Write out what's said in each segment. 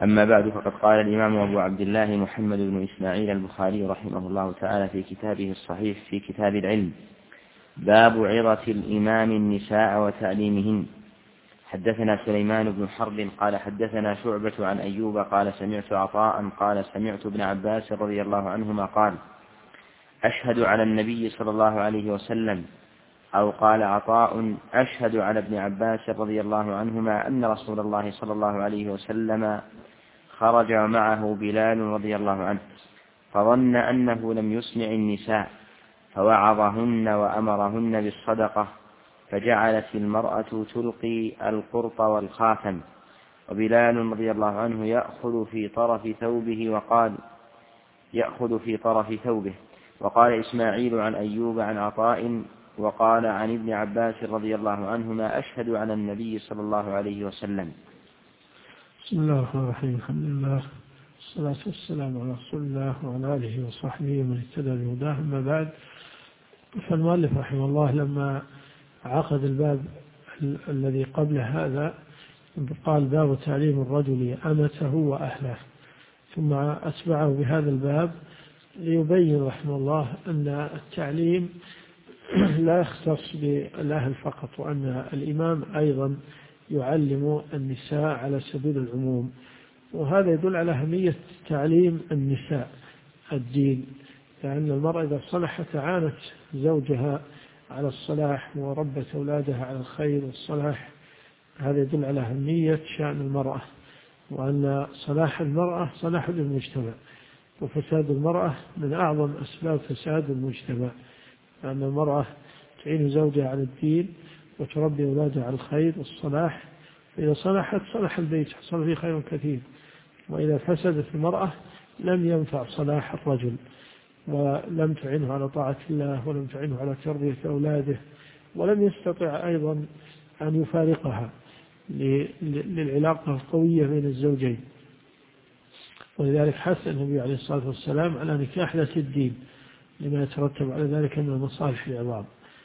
أما بعد، فقد قال الإمام أبو عبد الله محمد بن إسماعيل البخاري رحمه الله تعالى في كتابه الصحيح في كتاب العلم: باب عظة الإمام النساء وتعليمهن. حدثنا سليمان بن حرب قال حدثنا شعبة عن أيوب قال سمعت عطاء قال سمعت ابن عباس رضي الله عنهما قال: أشهد على النبي صلى الله عليه وسلم، أو قال عطاء: أشهد على ابن عباس رضي الله عنهما أن رسول الله صلى الله عليه وسلم خرج معه بلال رضي الله عنه، فظن أنه لم يسمع النساء فوعظهن وأمرهن بالصدقة، فجعلت المرأة تلقي القرط والخاتم، وبلال رضي الله عنه يأخذ في طرف ثوبه. وقال إسماعيل عن أيوب عن عطاء وقال عن ابن عباس رضي الله عنهما: أشهد على النبي صلى الله عليه وسلم. بسم الله الرحمن الرحيم. الحمد لله والصلاة والسلام على رسول الله وعلى آله وصحبه ومن اهتدى بهداه. أما بعد، فالمؤلف رحمه الله لما عقد الباب الذي قبل هذا قال: باب تعليم الرجل أمته وأهله، ثم أتبعه بهذا الباب ليبين رحمه الله أن التعليم لا يختص بالأهل فقط، وأن الإمام أيضا يعلم النساء على سبيل العموم. وهذا يدل على أهمية تعليم النساء الدين، لأن المرأة إذا صلحت عانت زوجها على الصلاح وربت أولادها على الخير والصلاح. هذا يدل على أهمية شأن المرأة، وأن صلاح المرأة صلاح للمجتمع، وفساد المرأة من أعظم أسباب فساد المجتمع، لأن المرأة تعين زوجها على الدين وتربي أولادها على الخير والصلاح، فإذا صلحت صلح البيت، حصل فيه خير كثير. وإذا فسدت المرأة لم ينفع صلاح الرجل، ولم تعينه على طاعة الله، ولم تعينه على تربية أولاده، ولم يستطع أيضا أن يفارقها للعلاقة القوية بين الزوجين. ولذلك حث النبي عليه الصلاة والسلام على نكاح ذات الدين، لما يترتب على ذلك من المصالح العظام.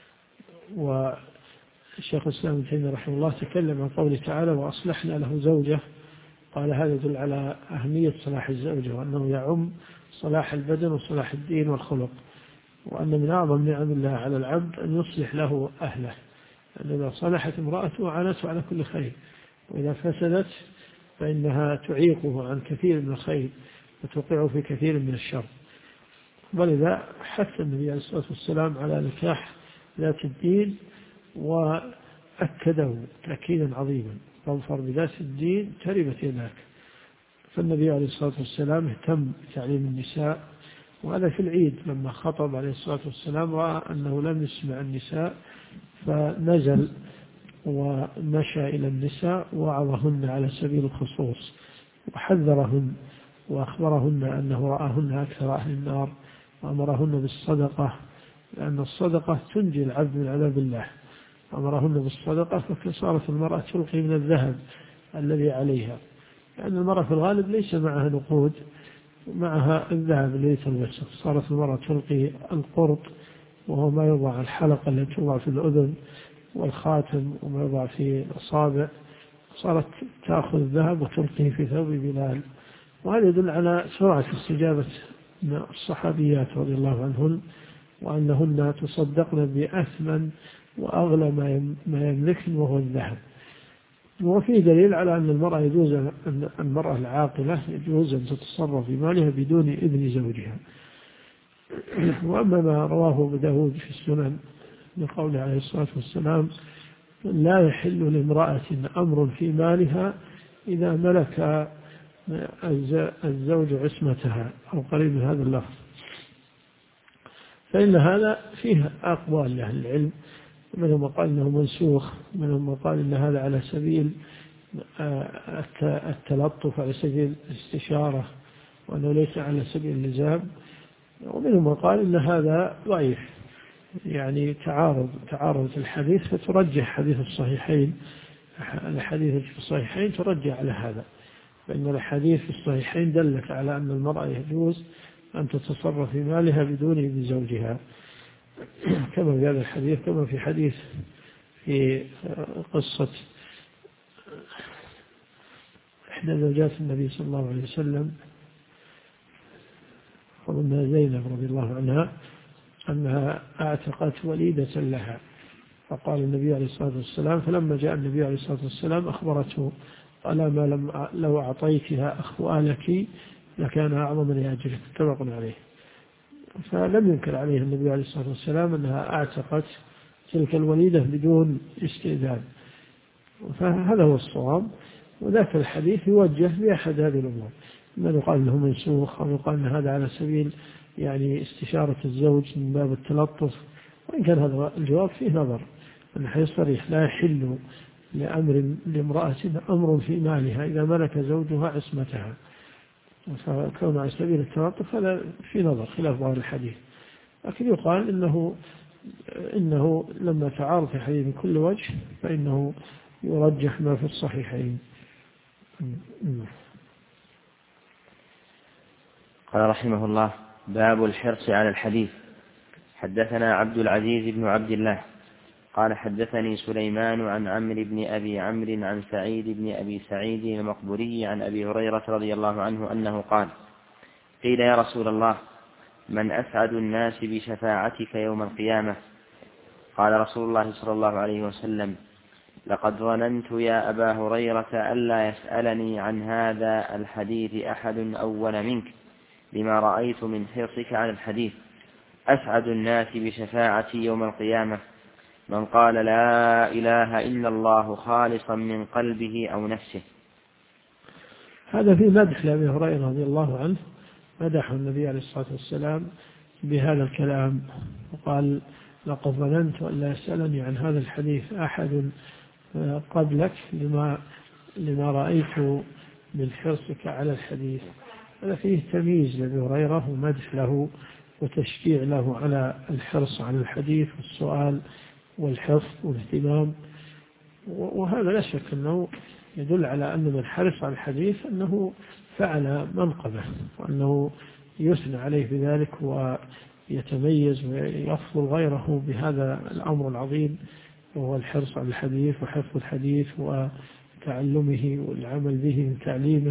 والشيخ الإسلام ابن تيمية رحمه الله تكلم عن قوله تعالى: وأصلحنا له زوجه. قال هذا يدل على أهمية صلاح الزوجة، وأنه يعم صلاح البدن وصلاح الدين والخلق، وأن من أعظم نعم الله على العبد أن يصلح له أهله، أن إذا صلحت امرأته عانته على كل خير، وإذا فسدت فإنها تعيقه عن كثير من الخير وتوقعه في كثير من الشر. ولذا حث النبي عليه الصلاة والسلام على نكاح ذات الدين، وأكده تأكيدا عظيما: فاظفر بذات الدين تربت يداك. فالنبي عليه الصلاة والسلام اهتم بتعليم النساء، وهذا في العيد لما خطب عليه الصلاة والسلام رأى أنه لم يسمع النساء، فنزل ومشى إلى النساء ووعظهن على سبيل الخصوص، وحذرهن وأخبرهن أنه رآهن أكثر أهل النار، وأمرهن بالصدقة، لأن الصدقة تنجي العبد من عذاب الله. أمرهن بالصدقة، فصارت المرأة تلقي من الذهب الذي عليها، لأن المرأة في الغالب ليس معها نقود، معها الذهب الذي تلبسه. صارت المرأة تلقي القرط، وهو ما يوضع الحلقة التي توضع في الأذن، والخاتم وما يوضع في الأصابع. صارت تأخذ الذهب وتلقيه في ثوب بلال. وهذا يدل على سرعة استجابة الصحابيات رضي الله عنهن، وأنهن تصدقن بأثمن وأغلى ما يملكن، وهو الذهب. وفيه دليل على أن المرأة يجوز، أن المرأة العاقلة يجوز أن تتصرف في مالها بدون إذن زوجها. وأما ما رواه أبو داود في السنن من قوله عليه الصلاة والسلام: لا يحل لامرأة أمر في مالها إذا ملك الزوج عصمتها، أو قريب من هذا اللفظ. فإن هذا فيه أقوال لأهل العلم، منهم قال إنه منسوخ، منهم قال إن هذا على سبيل التلطف، على سبيل الاستشارة، وأنه ليس على سبيل اللزام، ومنهم قال إن هذا ضعيف، يعني تعارض الحديث، فترجح حديث الصحيحين، الحديث في الصحيحين ترجح على هذا، فإن الحديث في الصحيحين دلت على أن المرأة يجوز أن تتصرف في مالها بدون إذن زوجها، كما في هذا الحديث، كما في حديث في قصة إحدى زوجات النبي صلى الله عليه وسلم ومنها زينب رضي الله عنها أنها أعتقت وليدة لها، فقال النبي عليه الصلاة والسلام فلما جاء النبي عليه الصلاة والسلام أخبرته قال ما لو أعطيتها أخوالك لكان أعظم لأجرك، متفق عليه. فلم ينكر عليه النبي عليه الصلاة والسلام أنها أعتقت تلك الوليدة بدون استئذان، فهذا هو الصواب. وذاك الحديث يوجه بأحد هذه الأمور، ما يقال له منسوخ أو يقال أن هذا على سبيل يعني استشارة الزوج من باب التلطف، وإن كان هذا الجواب فيه نظر، أن حيث صريح لا يحل لامرأة أمر في مالها إذا ملك زوجها عصمتها، فكون على سبيل التلطف هذا في نظر خلاف ظاهر الحديث. لكن يقال إنه لما تعارض في حديث من كل وجه فإنه يرجح ما في الصحيحين. قال رحمه الله: باب الحرص على الحديث. حدثنا عبد العزيز بن عبد الله قال حدثني سليمان عن عمرو بن أبي عمرو عن سعيد بن أبي سعيد المقبوري عن أبي هريرة رضي الله عنه أنه قال: قيل يا رسول الله من أسعد الناس بشفاعتك يوم القيامة؟ قال رسول الله صلى الله عليه وسلم: لقد ظننت يا أبا هريرة ألا يسألني عن هذا الحديث أحد أول منك لما رأيت من حرصك على الحديث. أسعد الناس بشفاعتي يوم القيامة من قال لا إله إلا الله خالصا من قلبه أو نفسه. هذا في مدح لأبي هريرة رضي الله عنه، مدح النبي عليه الصلاة والسلام بهذا الكلام، وقال: لقد ظننت أن لا يسألني عن هذا الحديث أحد قبلك لما رأيت من حرصك على الحديث. هذا فيه تمييز لأبي هريرة ومدح له وتشجيع له على الحرص على الحديث والسؤال والحفظ والاهتمام، وهذا لا شك أنه يدل على أن من حرص على الحديث أنه فعل منقبة، وأنه يثنى عليه بذلك ويتميز ويفضل غيره بهذا الأمر العظيم، وهو الحرص على الحديث وحفظ الحديث وتعلمه والعمل به من تعليمه.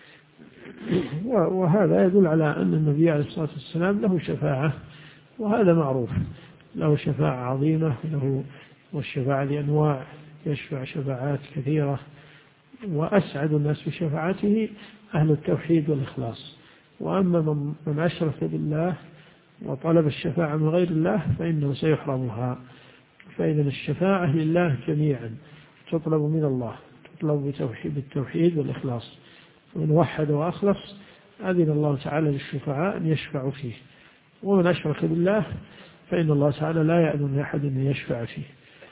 وهذا يدل على أن النبي عليه الصلاة والسلام له شفاعة، وهذا معروف، له شفاعة عظيمة، له والشفاعة لأنواع، يشفع شفاعات كثيرة، وأسعد الناس بشفاعته أهل التوحيد والإخلاص. وأما من أشرك بالله وطلب الشفاعة من غير الله فإنه سيحرمها. فإذا الشفاعة لله جميعا تطلب من الله، تطلب بالتوحيد والإخلاص، ومن وحد وأخلص أذن الله تعالى للشفعاء أن يشفعوا فيه. ومن أشرك بالله فإن الله تعالى لا يأذن لأحد أن يشفع فيه.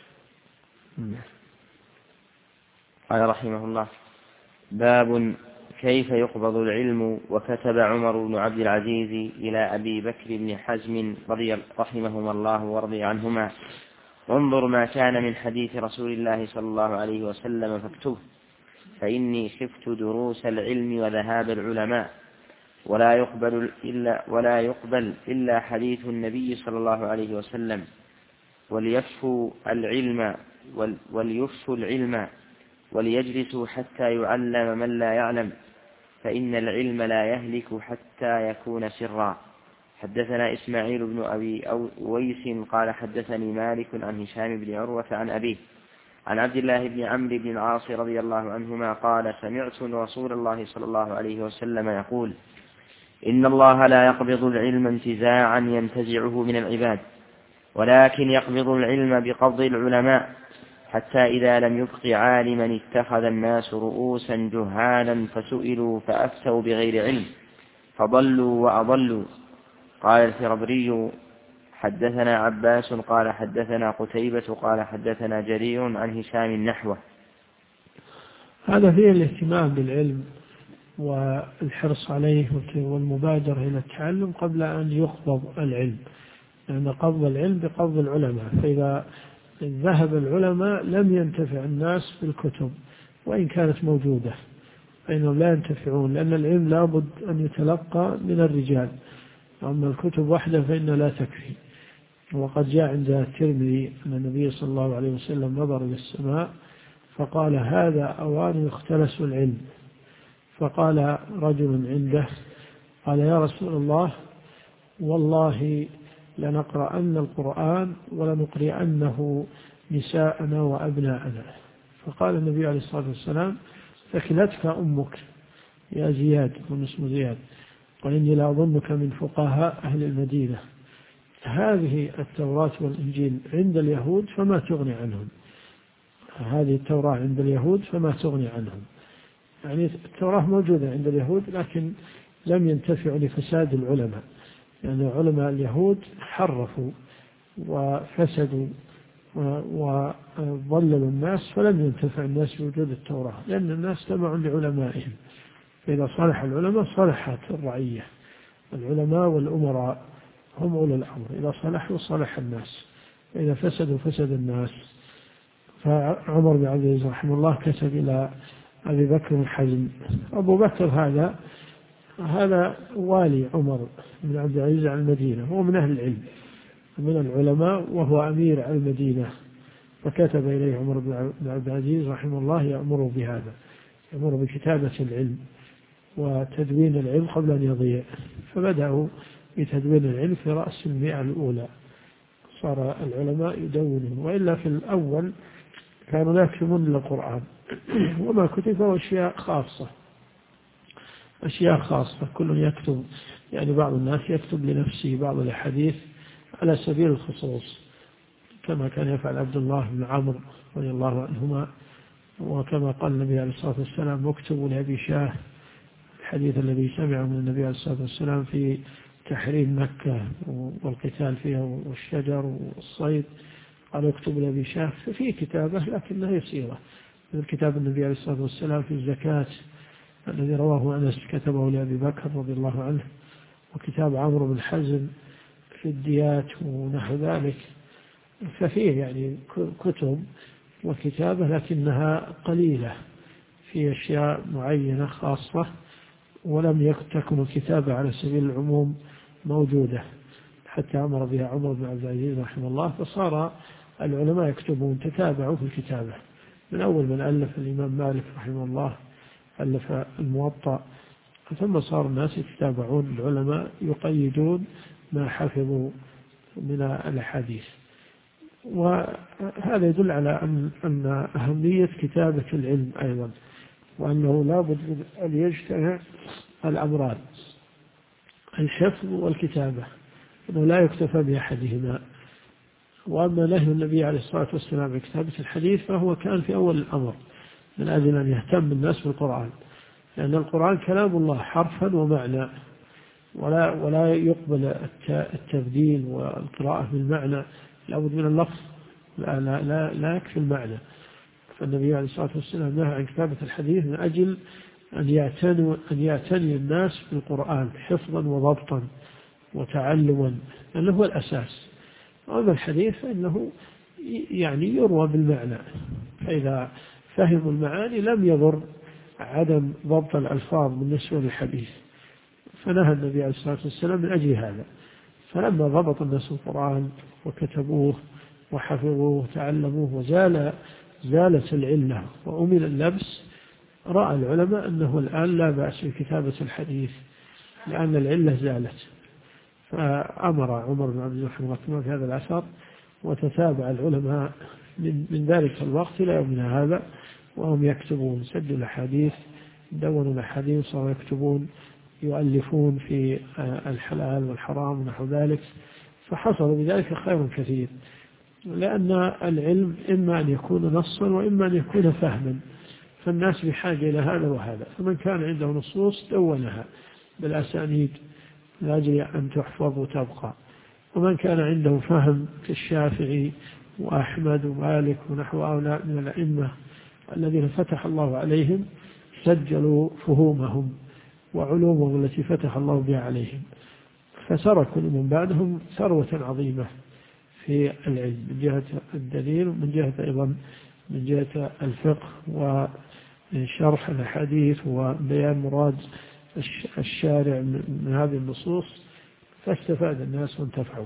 قال رحمه الله: باب كيف يقبض العلم. وكتب عمر بن عبد العزيز إلى أبي بكر بن حزم رحمهما الله ورضي عنهما: انظر ما كان من حديث رسول الله صلى الله عليه وسلم فاكتبه، فإني خفت دروس العلم وذهاب العلماء، ولا يقبل إلا حديث النبي صلى الله عليه وسلم، وليفشوا العلم وليجلسوا حتى يعلم من لا يعلم، فإن العلم لا يهلك حتى يكون سرا. حدثنا إسماعيل بن أبي أويس قال حدثني مالك عن هشام بن عروة عن أبيه عن عبد الله بن عمرو بن العاص رضي الله عنهما قال: سمعت رسول الله صلى الله عليه وسلم يقول: إن الله لا يقبض العلم انتزاعا ينتزعه من العباد، ولكن يقبض العلم بقبض العلماء، حتى إذا لم يبق عالما اتخذ الناس رؤوسا جهالا فسئلوا فأفتوا بغير علم فضلوا وأضلوا. قال الفربري: حدثنا عباس قال حدثنا قتيبة قال حدثنا جرير عن هشام نحوه. هذا فيه الاهتمام بالعلم والحرص عليه والمبادرة إلى التعلم قبل أن يقبض العلم، لأن قبض العلم بقبض العلماء، فإذا ذهب العلماء لم ينتفع الناس بالكتب وإن كانت موجودة، فإنهم لا ينتفعون، لأن العلم لابد أن يتلقى من الرجال، أما الكتب وحده فإنها لا تكفي. وقد جاء عند الترمذي أن النبي صلى الله عليه وسلم نظر إلى السماء فقال: هذا أوان يختلس العلم، فقال رجل عنده قال يا رسول الله والله لنقرأن القرآن ولنقرئنه نساءنا وأبناءنا. فقال النبي عليه الصلاة والسلام ثكلتك أمك يا زياد، من اسمه زياد، وإني لأظنك من فقهاء أهل المدينة. هذه التوراة والإنجيل عند اليهود فما تغني عنهم، هذه التوراة عند اليهود فما تغني عنهم. يعني التوراة موجودة عند اليهود لكن لم ينتفعوا لفساد العلماء، لأن يعني علماء اليهود حرفوا وفسدوا وضللوا الناس، فلم ينتفع الناس بوجود التوراة، لأن الناس تبعوا لعلمائهم. فإذا صلح العلماء صلحت الرعية، العلماء والأمراء هم أولي الأمر، إذا صلحوا صلح الناس، إذا فسدوا فسد الناس. فعمر بن عبد العزيز رحمه الله كتب إلى أبي بكر الحزم. أبو بكر هذا والي عمر بن عبد العزيز على المدينة، هو من أهل العلم من العلماء وهو أمير على المدينة، فكتب إليه عمر بن عبد العزيز رحمه الله يأمر بهذا، يأمر بكتابة العلم وتدوين العلم قبل أن يضيع. فبدأوا بتدوين العلم في رأس المئة الأولى، صار العلماء يدونون، وإلا في الأول كانوا لا يكتبون إلا القرآن وما كتبه أشياء خاصة كل يكتب، يعني بعض الناس يكتب لنفسه بعض الحديث على سبيل الخصوص، كما كان يفعل عبد الله بن عمرو رضي الله عنهما، وكما قال النبي عليه الصلاة والسلام اكتبوا لأبي شاه الحديث الذي سمعه من النبي عليه الصلاة والسلام في تحريم مكة والقتال فيها والشجر والصيد، قال اكتب لأبي شاه. ففي كتابة لكنها يسيرة، من كتاب النبي عليه الصلاة والسلام في الزكاة الذي رواه أنس كتبه لأبي بكر رضي الله عنه، وكتاب عمرو بن حزم في الديات ونحو ذلك. ففيه يعني كتب وكتابة لكنها قليلة في أشياء معينة خاصة، ولم تكن الكتابة على سبيل العموم موجودة حتى أمر بها عمر بن عبد العزيز رحمه الله، فصار العلماء يكتبون، تتابعوا في الكتابة من أول من ألف الإمام مالك رحمه الله ألف الموطأ، ثم صار الناس يتابعون العلماء يقيدون ما حفظوا من الأحاديث. وهذا يدل على أن أهمية كتابة العلم أيضا، وأنه لا بد أن يجتمع الأمران، الحفظ والكتابة، أنه لا يكتفى بأحدهما. وأما نهي النبي عليه الصلاة والسلام عن كتابة الحديث فهو كان في أول الأمر من أجل أن يهتم الناس بالقرآن، لأن القرآن كلام الله حرفا ومعنى، ولا يقبل التبديل والقراءة بالمعنى، لابد من اللفظ، لا يكفي المعنى. فالنبي عليه الصلاة والسلام نهى عن كتابة الحديث من أجل أن يعتني الناس بالقرآن حفظا وضبطا وتعلما، لأنه هو الأساس. وأما الحديث فإنه يعني يروى بالمعنى، فإذا فهموا المعاني لم يضر عدم ضبط الألفاظ بالنسبة للحديث. فنهى النبي عليه الصلاة والسلام من أجل هذا. فلما ضبط الناس القرآن وكتبوه وحفظوه وتعلموه زالت العلة وأمن اللبس، رأى العلماء أنه الآن لا بأس بكتابة الحديث لأن العلة زالت. فأمر عمر بن عبد الرحمن رحمه في هذا الأثر، وتتابع العلماء من ذلك الوقت إلى يومنا هذا وهم يكتبون، سجلوا الحديث، دونوا الحديث، صاروا يكتبون يؤلفون في الحلال والحرام ونحو ذلك. فحصل بذلك خير كثير، لأن العلم إما أن يكون نصا وإما أن يكون فهما، فالناس بحاجة إلى هذا وهذا. فمن كان عنده نصوص دونها بالأسانيد لأجل أن تحفظ وتبقى، ومن كان عنده فهم كالشافعي وأحمد ومالك ونحو هؤلاء من الأئمة الذين فتح الله عليهم سجلوا فهومهم وعلومهم التي فتح الله بها عليهم، فتركوا من بعدهم ثروة عظيمة في العلم من جهة الدليل، ومن جهة أيضا من جهة الفقه وشرح الحديث وبيان مراد الشارع من هذه النصوص، فاستفاد الناس وانتفعوا.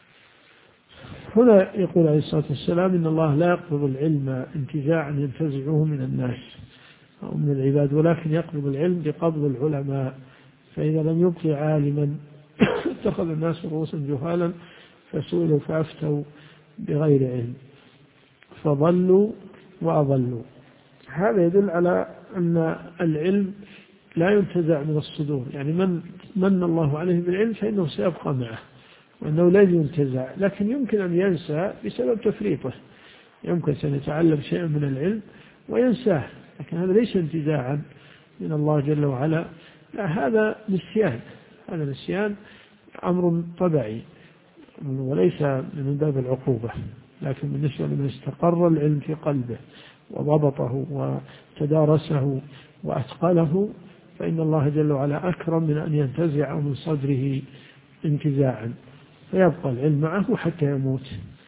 هنا يقول عليه الصلاة والسلام إن الله لا يقبض العلم انتزاعا ينتزعه من الناس، أو من العباد، ولكن يقبض العلم بقبض العلماء. فإذا لم يبقي عالما اتخذ الناس رؤوسا جهالا فسئلوا فأفتوا بغير علم فضلوا وأضلوا. هذا يدل على أن العلم لا ينتزع من الصدور، يعني من الله عليه بالعلم فإنه سيبقى معه وأنه لا ينتزع، لكن يمكن أن ينسى بسبب تفريطه. يمكن أن يتعلم شيئا من العلم وينساه، لكن هذا ليس انتزاعا من الله جل وعلا، لا، هذا نسيان. هذا نسيان أمر طبيعي وليس من باب العقوبة، لكن بالنسبة لمن استقر العلم في قلبه وضبطه وتدارسه وأتقنه فإن الله جل وعلا أكرم من أن ينتزع من صدره انتزاعا، فيبقى العلم معه حتى يموت.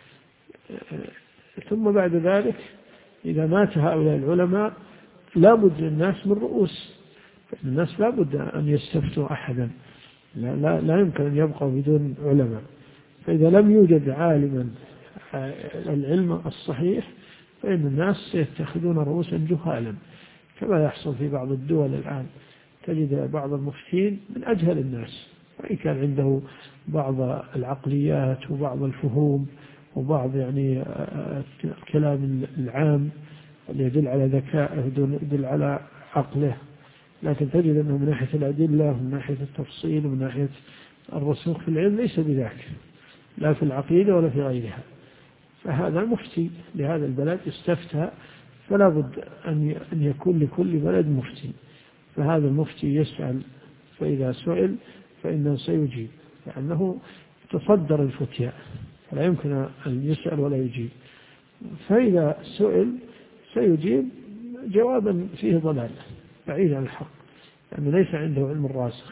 ثم بعد ذلك إذا مات هؤلاء العلماء لا بد للناس من رؤوس، فإن الناس لا بد أن يستفتوا أحدا، لا يمكن أن يبقوا بدون علماء. فإذا لم يوجد عالما العلم الصحيح فإن الناس سيتخذون رؤوسا جهالا، كما يحصل في بعض الدول الآن. تجد بعض المفتين من أجهل الناس، وإن كان عنده بعض العقليات وبعض الفهوم وبعض يعني الكلام العام اللي يدل على ذكائه يدل على عقله، لكن تجد أنه من ناحية الأدلة ومن ناحية التفصيل ومن ناحية الرسوخ في العلم ليس بذاك، لا في العقيدة ولا في غيرها. فهذا مفتي لهذا البلد استفتى، فلا بد أن يكون لكل بلد مفتي، فهذا المفتي يسأل، فإذا سئل فإنه سيجيب، لأنه تصدر الفتيا فلا يمكن أن يسأل ولا يجيب. فإذا سئل سيجيب جوابا فيه ضلال بعيد عن الحق، لأنه ليس عنده علم الراسخ.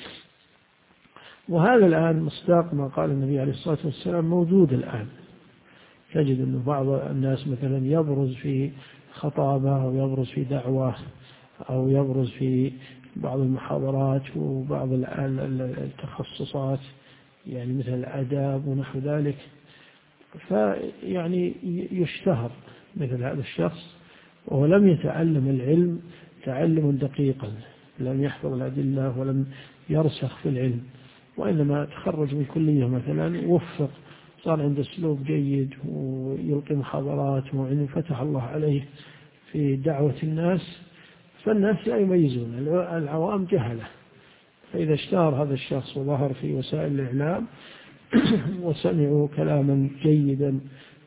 وهذا الآن مصداق ما قال النبي عليه الصلاة والسلام موجود الآن. تجد أن بعض الناس مثلا يبرز في خطابة أو يبرز في دعوة أو يبرز في بعض المحاضرات وبعض التخصصات، يعني مثل الآداب ونحو ذلك، فيعني يشتهر مثل هذا الشخص وهو لم يتعلم العلم تعلما دقيقا، لم يحفظ الأدلة ولم يرسخ في العلم، وإنما تخرج من كلية مثلا وفق، صار عنده أسلوب جيد ويلقي محاضرات فتح الله عليه في دعوة الناس، فالناس لا يميزون، العوام جهلة. فإذا اشتهر هذا الشخص وظهر في وسائل الإعلام وسمعوا كلاما جيدا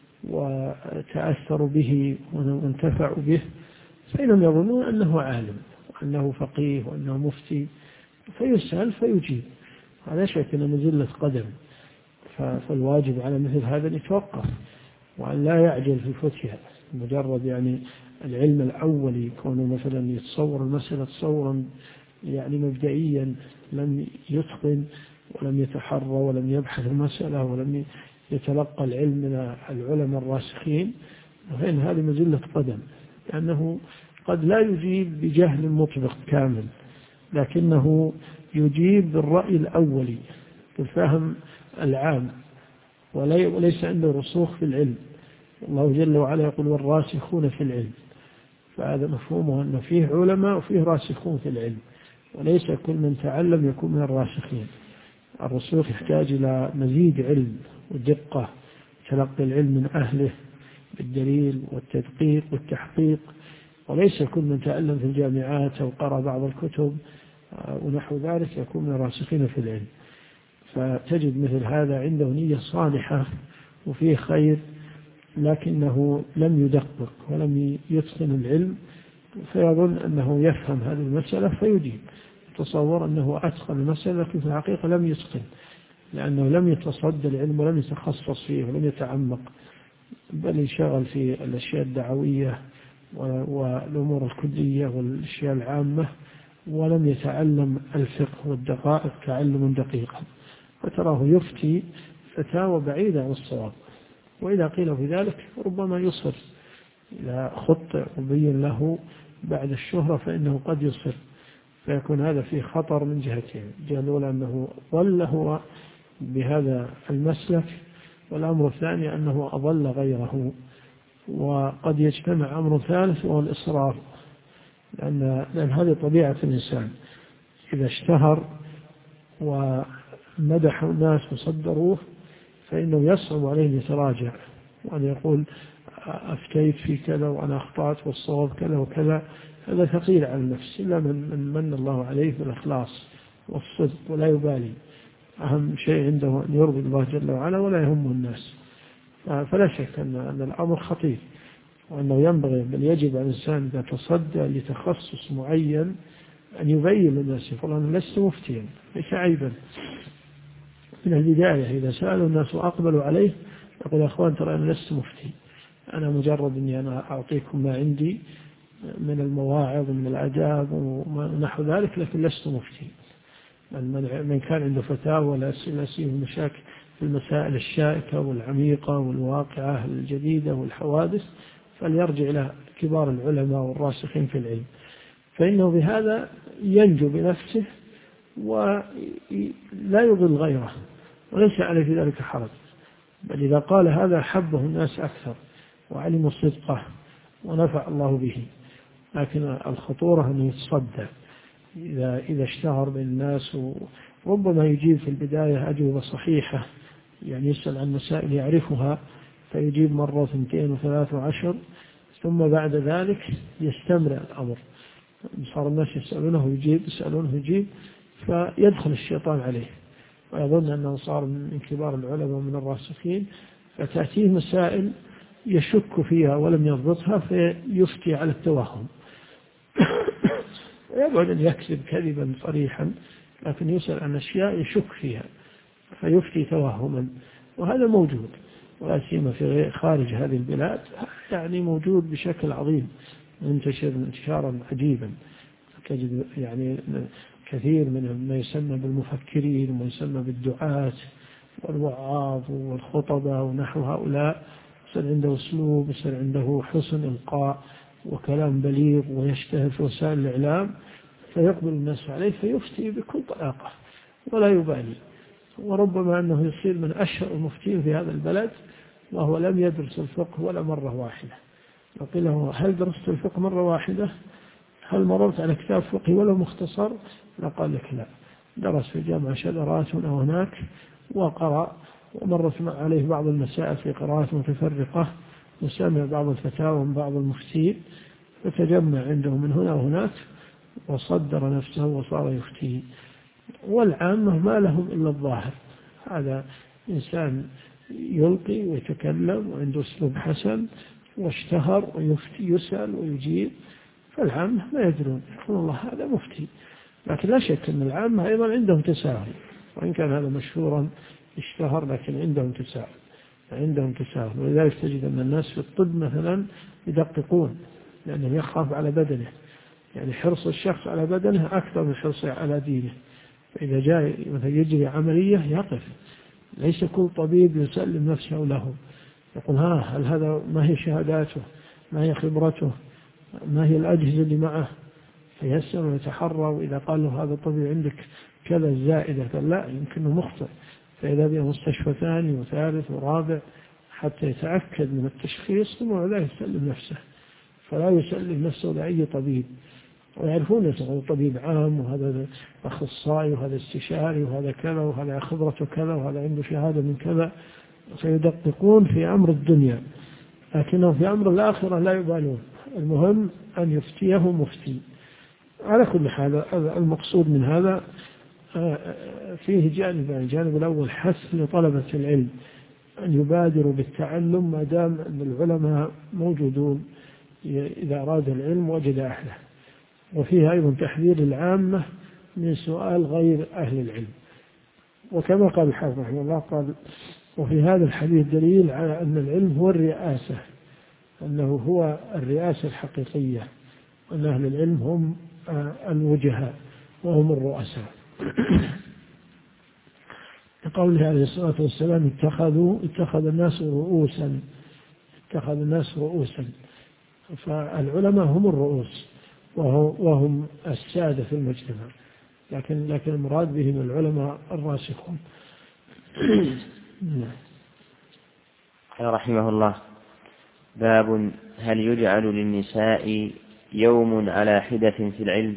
وتأثروا به وانتفعوا به فإنهم يظنون أنه عالم وأنه فقيه وأنه مفتي، فيسأل فيجيب. هذا شيء من زلة قدم. فالواجب على مثل هذا أن يتوقف وأن لا يعجل في الفتيا، مجرد يعني العلم الأولي يكون مثلا يتصور المسألة تصورا يعني مبدئيا، لم يتقن ولم يتحرى ولم يبحث المسألة ولم يتلقى العلم من العلماء الراسخين، فإن هذه مزلة قدم، لأنه قد لا يجيب بجهل مطبق كامل، لكنه يجيب بالرأي الأولي بالفهم العام وليس عنده رسوخ في العلم. الله جل وعلا يقول والراسخون في العلم، فهذا مفهومه أن فيه علماء وفيه راسخون في العلم، وليس كل من تعلم يكون من الراسخين. الرسوخ يحتاج إلى مزيد علم ودقة، تلقي العلم من أهله بالدليل والتدقيق والتحقيق، وليس كل من تعلم في الجامعات أو قرأ بعض الكتب ونحو ذلك يكون من الراسخين في العلم. فتجد مثل هذا عنده نية صالحة وفيه خير، لكنه لم يدقق ولم يتقن العلم، فيظن أنه يفهم هذه المسألة فيجيب، تصور أنه أتقن المسألة، لكن في الحقيقة لم يتقن، لأنه لم يتصدى العلم ولم يتخصص فيه ولم يتعمق، بل انشغل في الأشياء الدعوية والأمور الكلية والأشياء العامة، ولم يتعلم الفقه والدقائق تعلما دقيقا، فتراه يفتي فتاوى بعيدة عن الصواب. وإذا قيل في ذلك ربما يصر، إذا خطئ وبين له بعد الشهرة فإنه قد يصر، فيكون هذا فيه خطر من جهتين: الجهة الأولى أنه ضل هو بهذا المسلك، والأمر الثاني أنه أضل غيره. وقد يجتمع أمر ثالث وهو الإصرار، لأن هذه طبيعة الإنسان، إذا اشتهر ومدحوا الناس وصدروه فإنه يصعب عليه أن يتراجع وأن يقول أفتيت في كذا وأنا أخطأت والصواب كذا وكذا. هذا ثقيل على النفس، إلا من الله عليه بالإخلاص والصدق ولا يبالي. أهم شيء عنده أن يرضي الله جل وعلا ولا يهمه الناس. فلا شك أن الأمر خطير، وأنه ينبغي بل يجب على الإنسان إذا تصدى لتخصص معين أن يبين للناس، يقول أنا لست مفتيا، ليس عيبا من البداية. إذا سألوا الناس وأقبلوا عليه يقول يا أخوان ترى أنا لست مفتي، أنا مجرد أني أنا أعطيكم ما عندي من المواعظ ومن الآداب ونحو ذلك، لكن لست مفتي. من كان عنده فتاوى ولا أسئلة المشاكل في المسائل الشائكة والعميقة والواقعة الجديدة والحوادث فليرجع إلى كبار العلماء والراسخين في العلم، فإنه بهذا ينجو بنفسه ولا يضل غيره وليس عليه في ذلك حرج. بل إذا قال هذا حبه الناس أكثر وعلموا صدقه ونفع الله به. لكن الخطورة أنه يتصدى إذا اشتهر بين الناس، وربما يجيب في البداية أجوبة صحيحة، يعني يسأل عن مسائل يعرفها فيجيب مرة 2 و3 و10، ثم بعد ذلك يستمر الأمر، صار الناس يسألونه يجيب فيدخل الشيطان عليه ويظن أنه صار من كبار العلماء ومن الراسخين، فتأتيه مسائل يشك فيها ولم يضبطها فيفتي على التوهم ويبعد أن يكذب كذبا صريحا، لكن يسأل عن أشياء يشك فيها فيفتي توهما. وهذا موجود ولا سيما في خارج هذه البلاد، يعني موجود بشكل عظيم، منتشر انتشارا عجيبا. تجد يعني كثير من ما يسمى بالمفكرين وما يسمى بالدعاة والوعاظ والخطبة ونحو هؤلاء يصير عنده أسلوب، يصير عنده حسن إلقاء وكلام بليغ ويشتهر في وسائل الإعلام، فيقبل الناس عليه فيفتي بكل طلاقة ولا يبالي. وربما أنه يصير من أشهر المفتين في هذا البلد وهو لم يدرس الفقه ولا مرة واحدة. يقول له هل درست الفقه مرة واحدة؟ هل مررت على كتاب فقه ولا مختصر؟ قال لك لا، درس في جامعة شذرات هنا وهناك وقرأ، ومرت عليه بعض المسائل في قراءات متفرقة، وسمع بعض الفتاوى من بعض المفتين، فتجمع عنده من هنا وهناك وصدر نفسه وصار يفتي. والعامة ما لهم إلا الظاهر، هذا إنسان يلقي ويتكلم وعنده أسلوب حسن واشتهر ويفتي يسأل ويجيب، فالعامة ما يدرون، يقول الله هذا مفتي. لكن لا شك أن العامة أيضا عندهم تساهل، وإن كان هذا مشهورا اشتهر لكن عندهم تساهل. ولذلك تجد أن الناس في الطب مثلا يدققون لأنه يخاف على بدنه، يعني حرص الشخص على بدنه أكثر من حرصه على دينه. فإذا جاء مثلا يجري عملية يقف، ليس كل طبيب يسلم نفسه له، يقول هل هذا ما هي شهاداته، ما هي خبرته، ما هي الأجهزة اللي معه، فيسأل ويتحرى. وإذا قال له هذا الطبيب عندك كذا زائدة، قال لا يمكنه مخطئ، فإذا به مستشفى ثاني وثالث ورابع حتى يتأكد من التشخيص، ثم لا يسلم نفسه. فلا يسلم نفسه لأي طبيب، ويعرفون هذا طبيب عام وهذا أخصائي وهذا استشاري وهذا كذا وهذا خبرته كذا وهذا عنده شهادة من كذا، فيدققون في أمر الدنيا، لكنهم في أمر الآخرة لا يبالون. المهم أن يفتيه مفتي. على كل حال المقصود من هذا فيه جانبان: الجانب الأول حث لطلبة العلم أن يبادروا بالتعلم ما دام أن العلماء موجودون، إذا أراد العلم وجد أهله. وفيه أيضا تحذير العامة من سؤال غير أهل العلم. وكما قال الحافظ رحمه الله قال: وفي هذا الحديث دليل على أن العلم هو الرئاسة، أنه هو الرئاسة الحقيقية، وأن أهل العلم هم الوجهاء وهم الرؤساء. لقوله عليه الصلاة والسلام: اتخذ الناس رؤوسا. فالعلماء هم الرؤوس وهم السادة في المجتمع، لكن المراد بهم العلماء الراسخون. قال رحمه الله: باب هل يجعل للنساء يوم على حدة في العلم.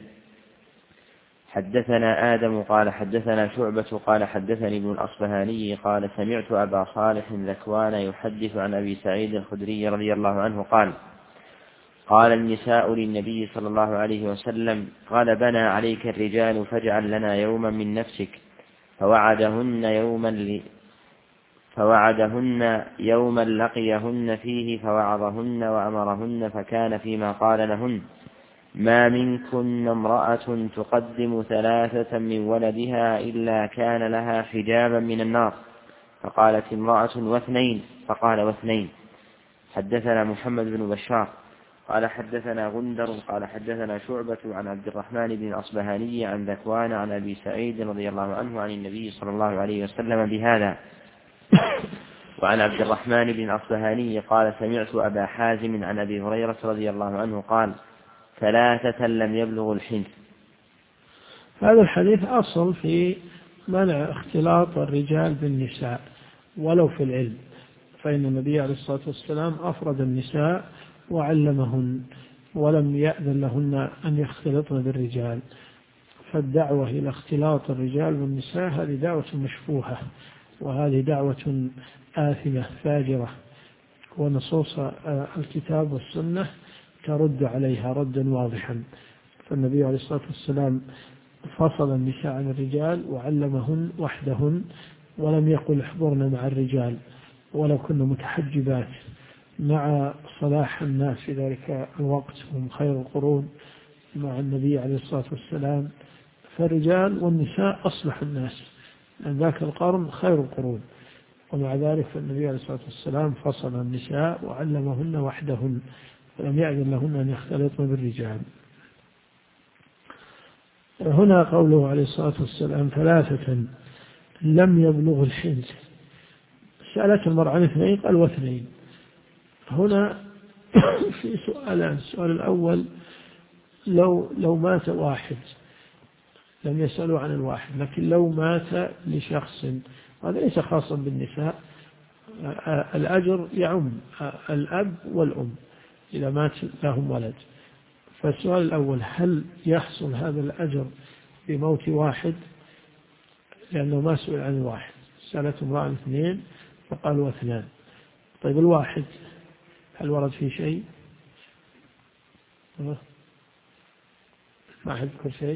حدثنا آدم قال حدثنا شعبة قال حدثني ابن الأصبهاني قال سمعت أبا صالح ذكوان يحدث عن أبي سعيد الخدري رضي الله عنه قال قال النساء للنبي صلى الله عليه وسلم غلبنا عليك الرجال فاجعل لنا يوما من نفسك، فوعدهن يوما لقيهن فيه فوعظهن وأمرهن، فكان فيما قال لهن: ما منكن امرأة تقدم 3 من ولدها إلا كان لها حجابا من النار. فقالت امرأة: و2؟ فقال: و2. حدثنا محمد بن بشار قال حدثنا غندر قال حدثنا شعبة عن عبد الرحمن بن الأصبهاني عن ذكوان عن أبي سعيد رضي الله عنه عن النبي صلى الله عليه وسلم بهذا. وعن عبد الرحمن بن الأصبهاني قال سمعت أبا حازم عن أبي هريرة رضي الله عنه قال: 3 لم يبلغوا الحنث. هذا الحديث أصل في منع اختلاط الرجال بالنساء ولو في العلم، فإن النبي عليه الصلاة والسلام أفرد النساء وعلمهن ولم يأذن لهن أن يختلطن بالرجال. فالدعوة إلى اختلاط الرجال بالنساء هذه دعوة مشفوهة، وهذه دعوة آثمة فاجرة، ونصوص الكتاب والسنة ترد عليها ردا واضحا. فالنبي عليه الصلاة والسلام فصل النساء عن الرجال وعلمهن وحدهن، ولم يقل احضرن مع الرجال ولو كن متحجبات، مع صلاح الناس في ذلك الوقت هم خير القرون مع النبي عليه الصلاة والسلام، فالرجال والنساء أصلح الناس من ذاك القرن خير القرون، ومع ذلك فالنبي عليه الصلاة والسلام فصل النساء وعلمهن وحدهن ولم يأذن لهن أن يختلطن بالرجال. هنا قوله عليه الصلاة والسلام 3 لم يبلغ الحنث، سألت المرأة عن 2 قال: و2. هنا في سؤالان. السؤال الأول: لو مات واحد، لم يسألوا عن الواحد، لكن لو مات لشخص، هذا ليس خاصا بالنساء، الأجر يعم الأب والأم إذا مات لهم ولد. فالسؤال الأول: هل يحصل هذا الأجر بموت واحد؟ لأنه ما سئل عن الواحد، سألت امرأة عن 2 فقالوا 2. طيب الواحد هل ورد فيه شيء؟ ما أحد يذكر شيء؟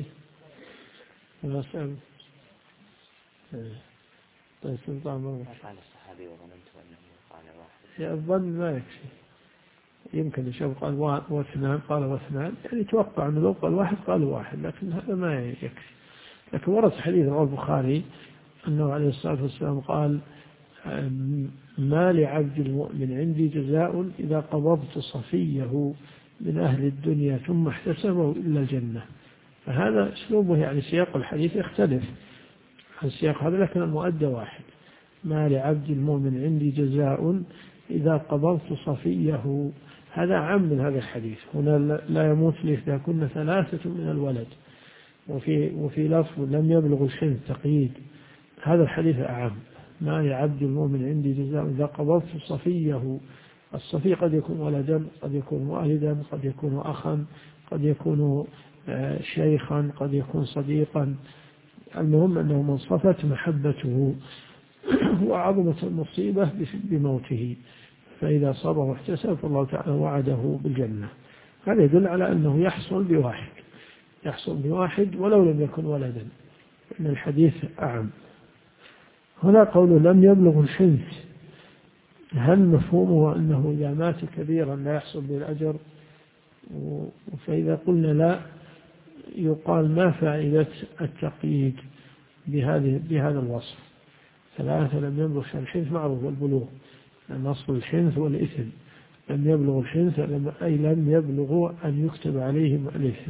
طيب سلطان مرة قال الصحابي وظننت أنه قال 1. يا الظن ما يكفي، يمكن يشوف قال 2 قال 2، يعني توقع أنه لو قال 1 قال 1، لكن هذا ما يكفي. لكن ورد حديث رواه البخاري أنه عليه الصلاة والسلام قال: ما لعبد المؤمن عندي جزاء إذا قبضت صفيه من أهل الدنيا ثم احتسبه إلا الجنة. فهذا أسلوبه، يعني سياق الحديث يختلف عن سياق هذا، لكن المؤدى واحد: ما لعبد المؤمن عندي جزاء إذا قبضت صفيه. هذا عام من هذا الحديث. هنا لا يموت إذا كنا 3 من الولد، وفي لفظ لم يبلغ الحنث تقييد. هذا الحديث أعم: ما لعبد المؤمن عندي جزاء إذا قبضت صفيه. الصفي قد يكون ولدا، قد يكون والدا، قد يكون أخا، قد يكون شيخا، قد يكون صديقا. المهم أنه من صفت محبته وعظمت المصيبة بموته، فإذا صبر واحتسب فالله تعالى وعده بالجنة. هذا يدل على أنه يحصل بواحد ولو لم يكن ولدا، إن الحديث أعم. هنا قوله لم يبلغ الحنث، هل مفهومه أنه إذا مات كبيرا لا يحصل به الأجر؟ فإذا قلنا لا، يقال ما فائدة التقييد بهذا الوصف؟ 3 لم يبلغ الحنث معروف والبلوغ، لأن أصل الحنث والإثم. لم يبلغ الحنث أي لم يبلغوا أن يكتب عليهم الإثم.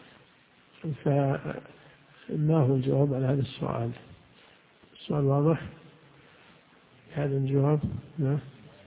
فما هو الجواب على هذا السؤال؟ السؤال واضح؟ هذا الجواب نعم.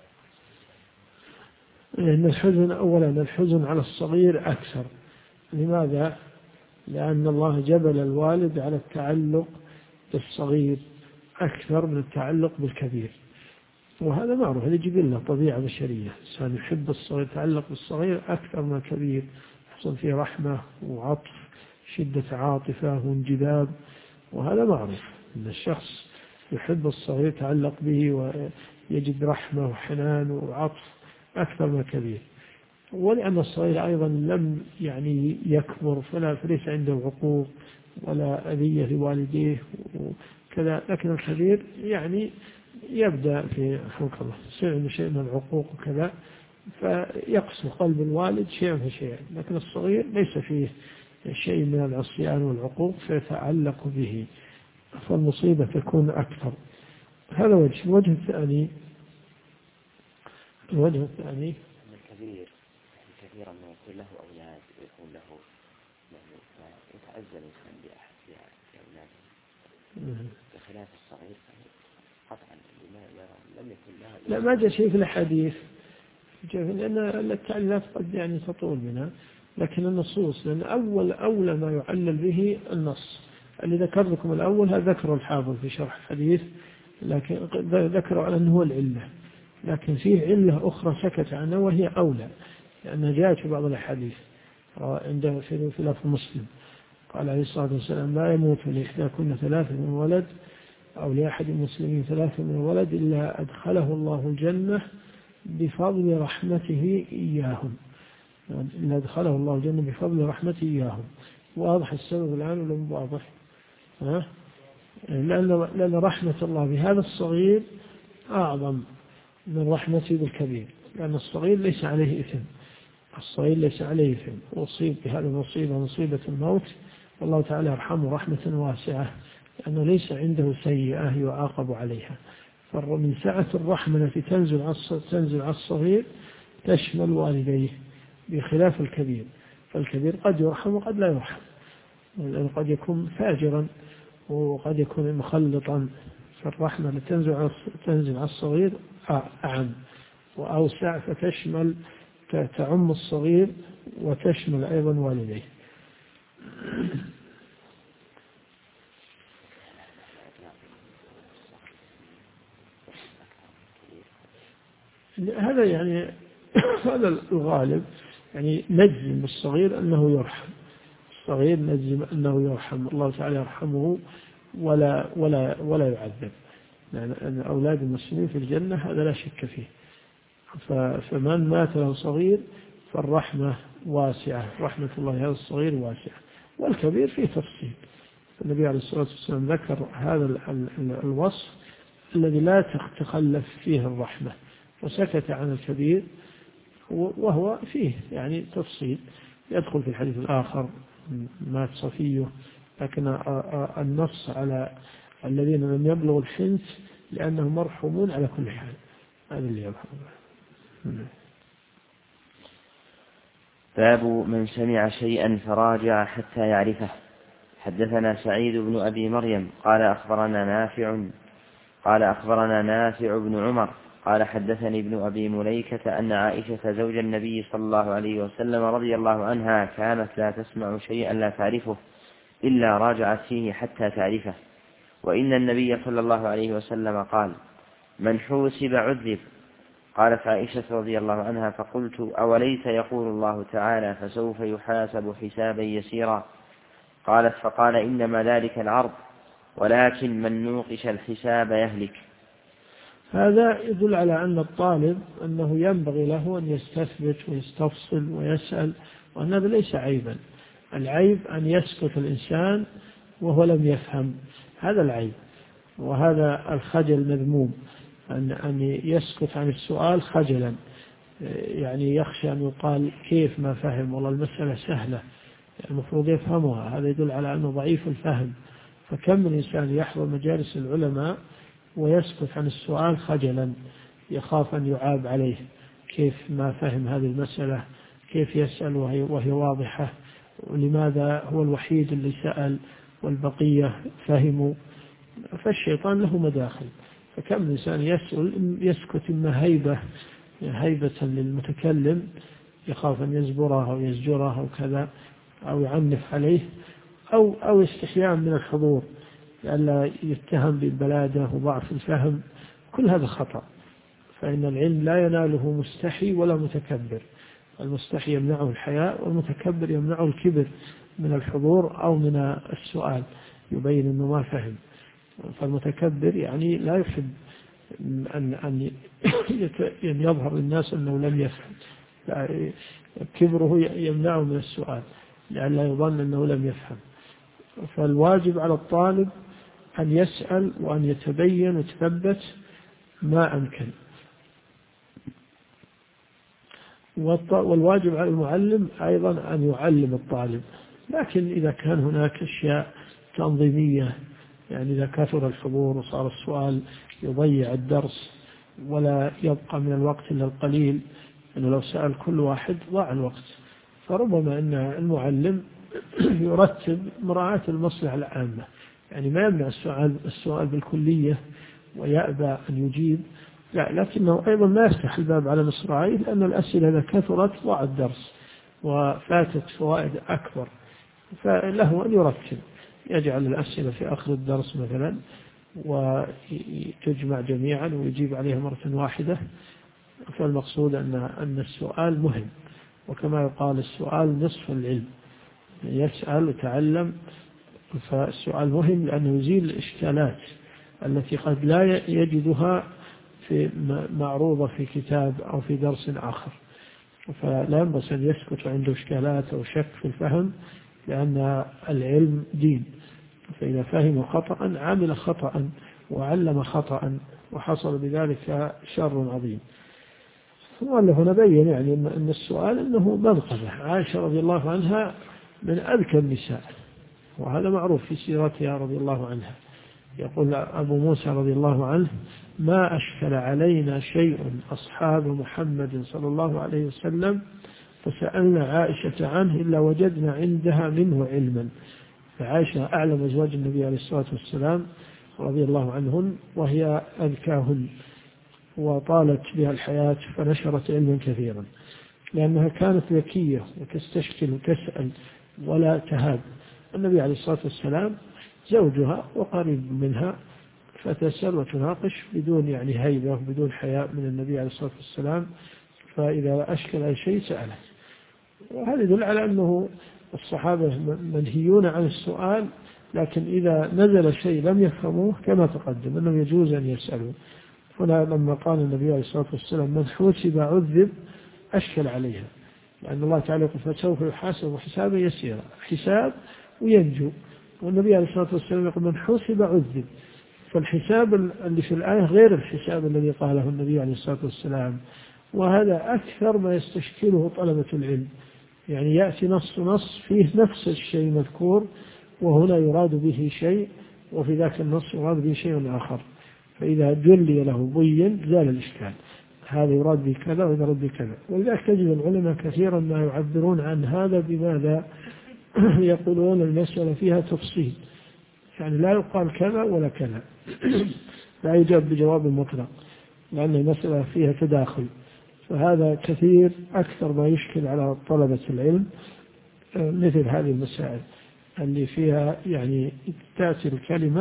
لأن الحزن أولا الحزن على الصغير أكثر. لماذا؟ لأن الله جبل الوالد على التعلق بالصغير أكثر من التعلق بالكبير، وهذا معروف، هذه جبلة طبيعة بشرية، الإنسان يحب الصغير، يتعلق بالصغير أكثر من الكبير، يحصل فيه رحمة وعطف، شدة عاطفة وانجذاب، وهذا معروف أن الشخص يحب الصغير يتعلق به ويجد رحمة وحنان وعطف أكثر من الكبير. ولأن الصغير أيضا لم يعني يكبر فليس عنده عقوق ولا أذية لوالديه وكذا، لكن الكبير يعني يبدأ في حقوق الله سمع شيء من العقوق وكذا فيقسو قلب الوالد شيئا فشيئا، لكن الصغير ليس فيه شيء من العصيان والعقوق فيتعلق به، فالمصيبة تكون أكثر. هذا وجه. الوجه الثاني أن الكبير كثيرا ما يكون له أولاد ويكون له يتعزى الإنسان بأولاده بخلاف الصغير قطعا لم يكن له. لا ما جاء شيء في الحديث لأن التعليلات قد يعني تطول منها، لكن النصوص لأن أول ما يعلل به النص اللي ذكر لكم الأول هذا ذكره الحافظ في شرح الحديث، لكن ذكره على أنه هو العلة، لكن فيه علة أخرى سكت عنها وهي أولى لأنها جاءت في بعض الأحاديث عنده في لفظ مسلم قال عليه الصلاة والسلام لا يموت لإحداكن 3 من ولد أو لأحد المسلمين 3 من ولد إلا أدخله الله الجنة بفضل رحمته إياهم، إلا أدخله الله الجنة بفضل رحمته إياهم. واضح السبب الآن ولا مو واضح؟ لأن رحمة الله بهذا الصغير أعظم من رحمته بالكبير، لأن الصغير ليس عليه إثم، الصغير ليس عليه إثم، وأصيب بهذه المصيبة مصيبة الموت والله تعالى يرحمه رحمة واسعة لأنه ليس عنده سيئة يعاقب عليها. فمن سعة الرحمة التي تنزل على الصغير تشمل والديه بخلاف الكبير، فالكبير قد يرحم وقد لا يرحم، قد يكون فاجرا وقد يكون مخلطا، فالرحمة التي تنزل على الصغير أعم وأوسع فتشمل تعم الصغير وتشمل أيضا والديه. هذا يعني هذا الغالب يعني نجزم بالصغير أنه يرحم، الصغير نجزم أنه يرحم الله تعالى يرحمه ولا يعذب، لأن أولاد المسلمين في الجنة هذا لا شك فيه. فمن مات له صغير فالرحمة واسعة، رحمة الله هذا الصغير واسعة، والكبير فيه تفصيل. النبي عليه الصلاة والسلام ذكر هذا الوصف الذي لا تخلف فيه الرحمة وسكت عن الكبير، وهو فيه يعني تفصيل يدخل في الحديث الآخر مات صفيه، لكن النص على الذين لم يبلغوا الحنث لأنهم مرحومون على كل حال، هذا اللي يفهم. باب من سمع شيئا فراجع حتى يعرفه. حدثنا سعيد بن أبي مريم قال أخبرنا نافع بن عمر قال حدثني ابن أبي مليكة أن عائشة زوج النبي صلى الله عليه وسلم رضي الله عنها كانت لا تسمع شيئا لا تعرفه إلا راجعت فيه حتى تعرفه، وإن النبي صلى الله عليه وسلم قال من حوسب عذب. قالت عائشة رضي الله عنها فقلت أوليس يقول الله تعالى فسوف يحاسب حسابا يسيرا؟ قالت فقال إنما ذلك العرض ولكن من نوقش الحساب يهلك. هذا يدل على أن الطالب أنه ينبغي له أن يستثبت ويستفصل ويسأل، وأن هذا ليس عيبا. العيب أن يسكت الإنسان وهو لم يفهم، هذا العيب، وهذا الخجل مذموم، أن يسكت عن السؤال خجلا، يعني يخشى أن يقال كيف ما فهم، والله المسألة سهلة المفروض يفهمها، هذا يدل على أنه ضعيف الفهم. فكم من إنسان يحضر مجالس العلماء ويسكت عن السؤال خجلا يخاف أن يعاب عليه، كيف ما فهم هذه المسألة، كيف يسأل وهي واضحة، ولماذا هو الوحيد اللي سأل والبقية فهموا. فالشيطان له مداخل، فكم من إنسان يسكت إما هيبة للمتكلم يخاف أن يزبره أو يزجره أو كذا أو يعنف عليه، أو استحياء من الحضور لئلا يتهم بالبلادة وضعف الفهم. كل هذا خطأ، فإن العلم لا يناله مستحي ولا متكبر، المستحي يمنعه الحياء، والمتكبر يمنعه الكبر من الحضور أو من السؤال، يبين أنه ما فهم. فالمتكبر يعني لا يحب أن يظهر للناس أنه لم يفهم، كبره يمنعه من السؤال لئلا يظن أنه لم يفهم. فالواجب على الطالب أن يسأل وأن يتبين ويتثبت ما أمكن. والواجب على المعلم أيضا أن يعلم الطالب، لكن إذا كان هناك أشياء تنظيمية، يعني إذا كثر الحضور وصار السؤال يضيع الدرس ولا يبقى من الوقت إلا القليل، أنه لو سأل كل واحد ضاع الوقت، فربما أن المعلم يرتب مراعاة المصلحة العامة، يعني ما يمنع السؤال بالكلية ويأبى أن يجيب، لا، لكنه أيضا ما يفتح الباب على مصراعيه، لأن الأسئلة إذا كثرت ضاع الدرس وفاتت فوائد أكبر. فله أن يرتب، يجعل الأسئلة في آخر الدرس مثلا وتجمع جميعا ويجيب عليها مرة واحدة. فالمقصود أن السؤال مهم، وكما يقال السؤال نصف العلم، يسأل وتعلم. فالسؤال مهم لأنه يزيل الإشكالات التي قد لا يجدها في معروضة في كتاب أو في درس آخر، فلا ينبغي أن يسكت عنده إشكالات أو شك في الفهم، لأن العلم دين، فإذا فهم خطأ عمل خطأ وعلم خطأ وحصل بذلك شر عظيم. والله نبين يعني أن السؤال أنه منقبة. عائشة رضي الله عنها من أذكى النساء، وهذا معروف في سيرتها رضي الله عنها. يقول أبو موسى رضي الله عنه: ما أشكل علينا شيء أصحاب محمد صلى الله عليه وسلم فسألنا عائشة عنه إلا وجدنا عندها منه علما. فعائشة أعلم أزواج النبي عليه الصلاة والسلام رضي الله عنهن، وهي أذكاهن وطالت بها الحياة فنشرت علما كثيرا، لأنها كانت ذكية وتستشكل وتسأل ولا تهاب. النبي عليه الصلاة والسلام زوجها وقريب منها، فتسأل وتناقش بدون يعني هيبة بدون حياء من النبي عليه الصلاة والسلام، فإذا أشكل أي شيء سأله. وهذا يدل على أنه الصحابة منهيون عن السؤال، لكن إذا نزل شيء لم يفهموه كما تقدم أنه يجوز أن يسألوا. هنا لما قال النبي عليه الصلاة والسلام: من حوسب عذب، أشكل عليها، لأن الله تعالى يقول: فسوف يحاسب حسابا يسيرا، حساب وينجو. والنبي عليه الصلاة والسلام يقول: من حوسب عذب. فالحساب اللي في الآية غير الحساب الذي قاله النبي عليه الصلاة والسلام، وهذا أكثر ما يستشكله طلبة العلم، يعني يأتي نص فيه نفس الشيء مذكور، وهنا يراد به شيء وفي ذاك النص يراد به شيء آخر، فإذا جلي له بين زال الإشكال، هذا يراد به كذا وهذا يراد به كذا. ولذلك تجد العلماء كثيرا ما يعبرون عن هذا بماذا؟ يقولون المسألة فيها تفصيل، يعني لا يقال كذا ولا كذا، لا يجاب بجواب مطلق، لأن المسألة فيها تداخل. فهذا كثير أكثر ما يشكل على طلبة العلم مثل هذه المسائل اللي فيها يعني تأتي الكلمة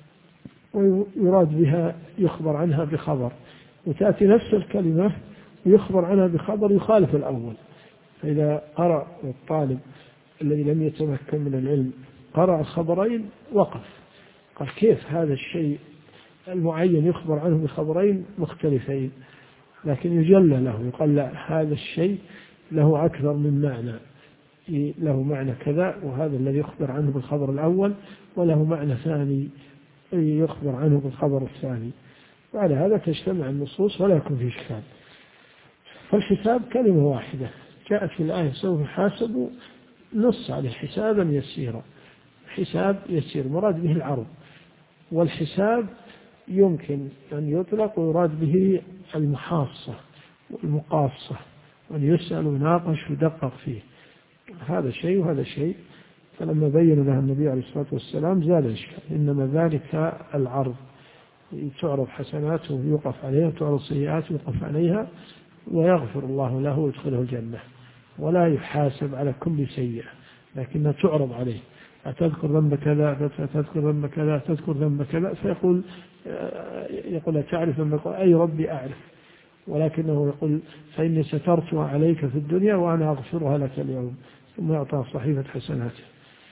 ويراد بها يخبر عنها بخبر، وتأتي نفس الكلمة ويخبر عنها بخبر يخالف الأول. فإذا قرأ الطالب الذي لم يتمكن من العلم قرأ الخبرين وقف، قال: كيف هذا الشيء المعين يخبر عنه بخبرين مختلفين؟ لكن يجلى له، يقال: لا، هذا الشيء له أكثر من معنى، له معنى كذا، وهذا الذي يخبر عنه بالخبر الأول، وله معنى ثاني يخبر عنه بالخبر الثاني. وعلى هذا تجتمع النصوص ولا يكون في إشكال. فالحساب كلمة واحدة جاءت في الآية: سوف يحاسب، نص عليه حسابا يسيرا. حساب يسير مراد به العرض، والحساب يمكن أن يطلق ويراد به المحاصة والمقاصة، وأن يسأل ويناقش ويدقق فيه، هذا شيء وهذا شيء. فلما بين لها النبي عليه الصلاة والسلام زال الإشكال، إنما ذلك العرض، تعرض حسناته يوقف عليها، تعرض سيئاته يوقف عليها، ويغفر الله له ويدخله الجنة، ولا يحاسب على كل سيئة، لكنها تعرض عليه: أتذكر ذنب كذا، أتذكر ذنب كذا، أتذكر ذنب كذا، فيقول: تعرف ذنب كذا؟ أي ربي أعرف. ولكنه يقول فإني سترتها عليك في الدنيا وأنا أغفرها لك اليوم، ثم يعطى صحيفة حسناته.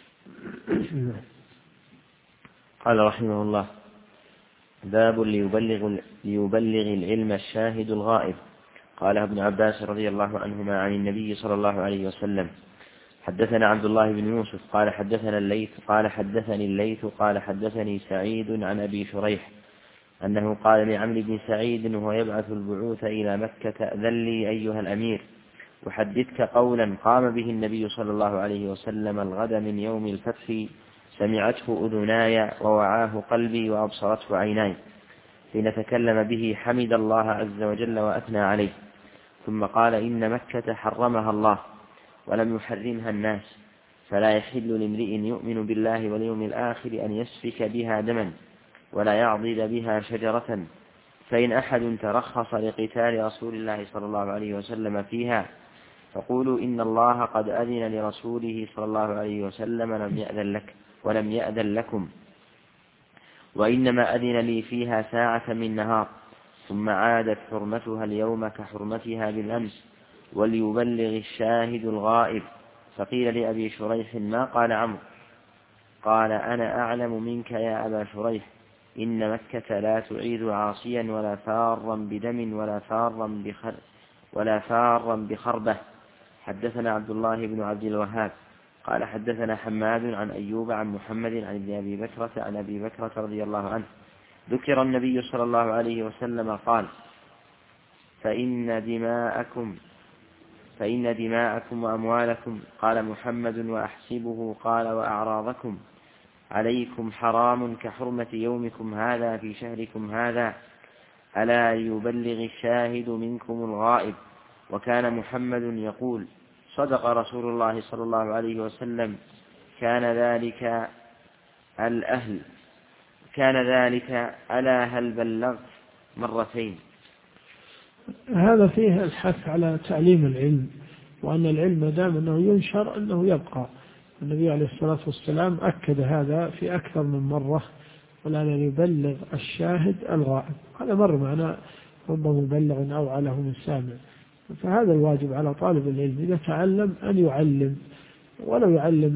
قال رحمه الله: باب ليبلغ العلم الشاهد الغائب. قال ابن عباس رضي الله عنهما عن النبي صلى الله عليه وسلم: حدثنا عبد الله بن يوسف قال حدثني الليث قال حدثني سعيد عن أبي شريح أنه قال لعمرو بن سعيد وهو يبعث البعوث إلى مكة: أذن لي أيها الأمير أحدثك قولا قام به النبي صلى الله عليه وسلم الغد من يوم الفتح، سمعته أذناي ووعاه قلبي وأبصرته عيناي، حين تكلم به حمد الله عز وجل وأثنى عليه، ثم قال: إن مكة حرمها الله ولم يحرمها الناس، فلا يحل لامرئ يؤمن بالله واليوم الآخر أن يسفك بها دما ولا يعضد بها شجرة، فإن أحد ترخص لقتال رسول الله صلى الله عليه وسلم فيها فقولوا إن الله قد أذن لرسوله صلى الله عليه وسلم ولم يأذن لكم، وإنما أذن لي فيها ساعة من نهار، ثم عادت حرمتها اليوم كحرمتها بالأمس، وليبلغ الشاهد الغائب. فقيل لأبي شريح: ما قال عمرو؟ قال: أنا أعلم منك يا أبا شريح، إن مكة لا تعيد عاصيا ولا فارا بدم ولا فارا بخربة. حدثنا عبد الله بن عبد الوهاب قال حدثنا حماد عن أيوب عن محمد عن أبي بكرة عن أبي بكرة رضي الله عنه ذكر النبي صلى الله عليه وسلم قال: فإن دماءكم وأموالكم، قال محمد: وأحسبه قال: وأعراضكم عليكم حرام كحرمة يومكم هذا في شهركم هذا، ألا يبلغ الشاهد منكم الغائب. وكان محمد يقول: صدق رسول الله صلى الله عليه وسلم، كان ذلك ألا هل بلغت مرتين. هذا فيه الحث على تعليم العلم، وأن العلم ما دام أنه ينشر أنه يبقى. النبي عليه الصلاة والسلام أكد هذا في أكثر من مرة: ولا يبلغ الشاهد الغائب. هذا مر معنا رب مبلغ أو له من سامع. فهذا الواجب على طالب العلم إذا تعلم أن يعلم، ولو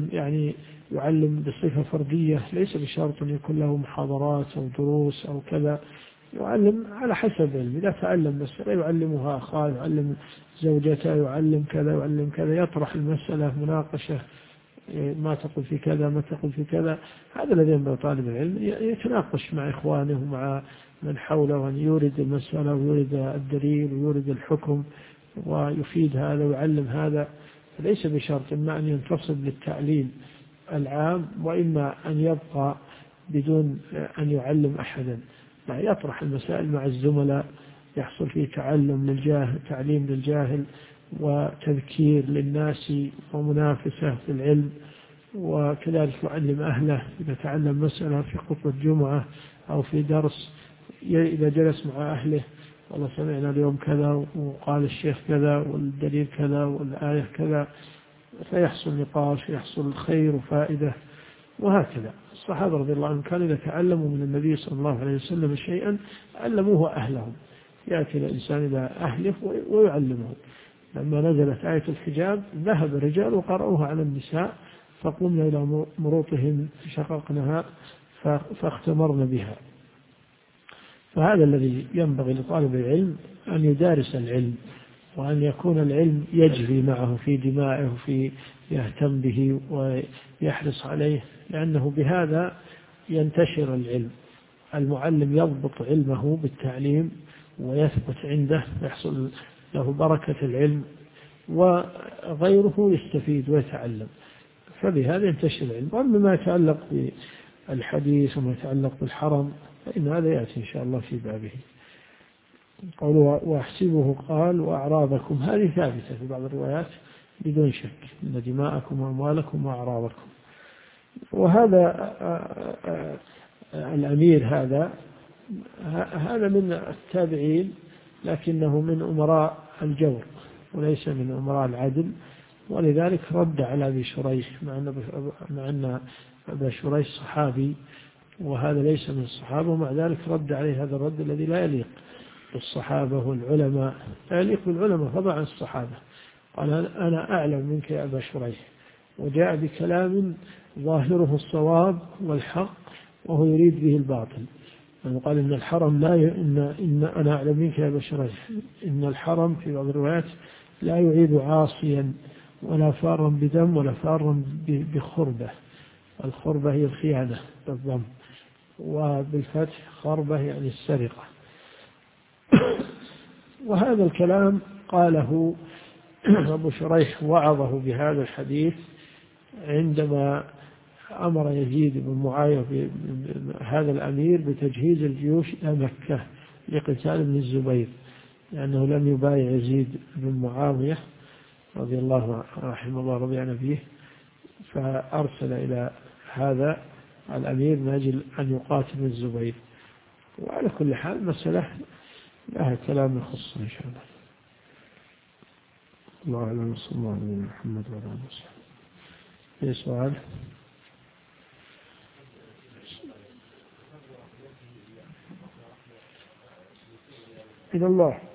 يعلم بصفة فردية، ليس بشرط أن يكون له محاضرات أو دروس أو كذا، يعلم على حسب علم. إذا تعلم مسألة يعلمها أخاه، يعلم زوجته، يعلم كذا، يطرح المسألة مناقشة، ما تقول في كذا، ما تقول في كذا. هذا الذي ينبغي طالب العلم يتناقش مع إخوانه ومع من حوله، أن يورد المسألة ويورد الدليل ويورد الحكم ويفيد هذا ويعلم هذا. فليس بشرط إما أن ينتصب للتعليم العام، وإما أن يبقى بدون أن يعلم أحدا. لا، يطرح المسائل مع الزملاء، يحصل فيه تعليم للجاهل وتذكير للناس ومنافسة في العلم. وكذلك يعلم أهله إذا تعلم مسألة في خطبة جمعة أو في درس، إذا جلس مع أهله: والله سمعنا اليوم كذا وقال الشيخ كذا والدليل كذا والآية كذا، فيحصل نقاش، يحصل خير وفائدة. وهكذا الصحابة رضي الله عنهم كانوا إذا تعلموا من النبي صلى الله عليه وسلم شيئا علموه أهلهم. يأتي الإنسان إلى أهله ويعلمه. لما نزلت آية الحجاب ذهب الرجال وقرأوها على النساء، فقمنا إلى مروطهم شققناها فاختمرنا بها. فهذا الذي ينبغي لطالب العلم، أن يدارس العلم، وأن يكون العلم يجري معه في دمائه، في يهتم به ويحرص عليه، لأنه بهذا ينتشر العلم. المعلم يضبط علمه بالتعليم ويثبت عنده، يحصل له بركة العلم، وغيره يستفيد ويتعلم. فبهذا ينتشر العلم. وأما ما يتعلق بالحديث وما يتعلق بالحرم فإن هذا يأتي إن شاء الله في بابه. قوله: وأحسبه قال: وأعراضكم، هذه ثابتة في بعض الروايات بدون شك: إن دماءكم وأموالكم وأعراضكم. وهذا الأمير هذا من التابعين، لكنه من أمراء الجور وليس من أمراء العدل، ولذلك رد على أبي شريح، مع أن أبا شريح صحابي وهذا ليس من الصحابة، ومع ذلك رد عليه هذا الرد الذي لا يليق. الصحابة والعلماء، لا يليق بالعلماء فضلا عن الصحابة. قال أنا أعلم منك يا أبا شريح، وجاء بكلام ظاهره الصواب والحق وهو يريد به الباطل. يعني قال إن الحرم لا إن أنا أعلم منك يا أبا شريح، إن الحرم في بعض الروايات لا يعيد عاصيا ولا فارا بدم ولا فارا بخربة. الخربة هي الخيانة بالضم، وبالفتح خربة يعني السرقة. وهذا الكلام قاله أبو شريح وعظه بهذا الحديث عندما أمر يزيد بن معاوية هذا الأمير بتجهيز الجيوش إلى مكة لقتال ابن الزبير، لأنه لم يبايع يزيد بن معاوية رضي الله رحمه الله رضي عنه فيه، فأرسل إلى هذا الأمير من أجل أن يقاتل ابن الزبير. وعلى كل حال مسألة لها كلام يخص إن شاء الله. الله أعلم. صلى الله عليه محمد وعلى آله وصحبه. في سؤال؟ إلى الله.